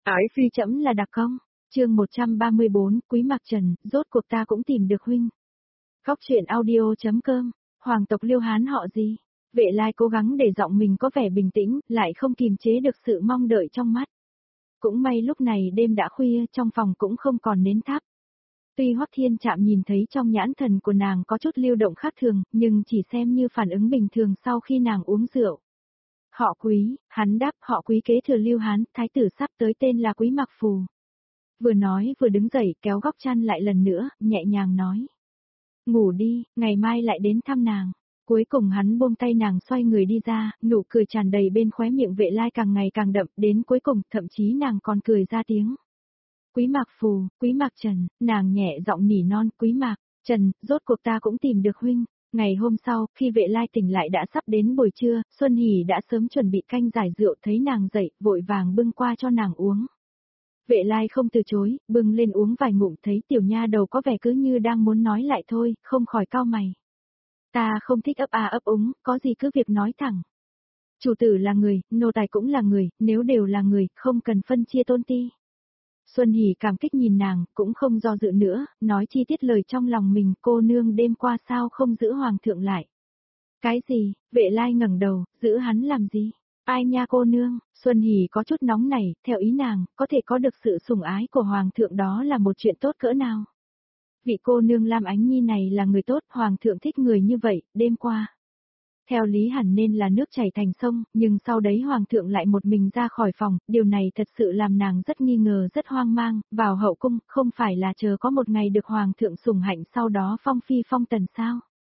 Ái phi trẫm là đặc công. Chương 134, Quý Mạc Trần, rốt cuộc ta cũng tìm được huynh. Góc truyện audio.com. Hoàng tộc Liêu Hán họ gì? Vệ Lai cố gắng để giọng mình có vẻ bình tĩnh, lại không kìm chế được sự mong đợi trong mắt. Cũng may lúc này đêm đã khuya, trong phòng cũng không còn nến thắp. Tuy Hoắc Thiên Trạm nhìn thấy trong nhãn thần của nàng có chút lưu động khác thường, nhưng chỉ xem như phản ứng bình thường sau khi nàng uống rượu. Họ Quý, hắn đáp họ Quý kế thừa Liêu Hán, thái tử sắp tới tên là Quý Mạc Phù. Vừa nói vừa đứng dậy kéo góc chăn lại lần nữa, nhẹ nhàng nói. Ngủ đi, ngày mai lại đến thăm nàng. Cuối cùng hắn buông tay nàng xoay người đi ra, nụ cười tràn đầy bên khóe miệng Vệ Lai càng ngày càng đậm, đến cuối cùng thậm chí nàng còn cười ra tiếng. Quý Mạc Phù, Quý Mạc Trần, nàng nhẹ giọng nỉ non, Quý Mạc Trần, rốt cuộc ta cũng tìm được huynh. Ngày hôm sau, khi Vệ Lai tỉnh lại đã sắp đến buổi trưa, Xuân Hỷ đã sớm chuẩn bị canh giải rượu, thấy nàng dậy, vội vàng bưng qua cho nàng uống. Vệ Lai không từ chối, bưng lên uống vài ngụm, thấy tiểu nha đầu có vẻ cứ như đang muốn nói lại thôi, không khỏi cau mày. Ta không thích ấp a ấp úng, có gì cứ việc nói thẳng. Chủ tử là người, nô tài cũng là người, nếu đều là người, không cần phân chia tôn ti. Xuân Hỷ cảm kích nhìn nàng, cũng không do dự nữa, nói chi tiết lời trong lòng mình, cô nương đêm qua sao không giữ hoàng thượng lại. Cái gì? Vệ Lai ngẩng đầu, giữ hắn làm gì? Ai nha cô nương? Xuân Hỷ có chút nóng nảy, theo ý nàng, có thể có được sự sủng ái của hoàng thượng đó là một chuyện tốt cỡ nào? Vị cô nương Lam Ánh Nhi này là người tốt, hoàng thượng thích người như vậy, đêm qua. Theo lý hẳn nên là nước chảy thành sông, nhưng sau đấy hoàng thượng lại một mình ra khỏi phòng, điều này thật sự làm nàng rất nghi ngờ, rất hoang mang, vào hậu cung, không phải là chờ có một ngày được hoàng thượng sủng hạnh sau đó phong phi phong tần sao?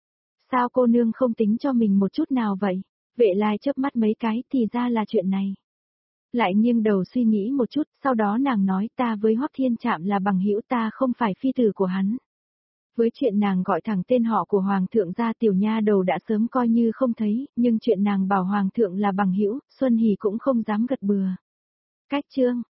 Sao cô nương không tính cho mình một chút nào vậy? Vệ Lai chớp mắt mấy cái thì ra là chuyện này. Lại nghiêng đầu suy nghĩ một chút, sau đó nàng nói ta với Hoắc Thiên Trạm là bằng hữu, ta không phải phi tử của hắn. Với chuyện nàng gọi thẳng tên họ của hoàng thượng ra, tiểu nha đầu đã sớm coi như không thấy, nhưng chuyện nàng bảo hoàng thượng là bằng hữu, Xuân Hỷ cũng không dám gật bừa. Cách chương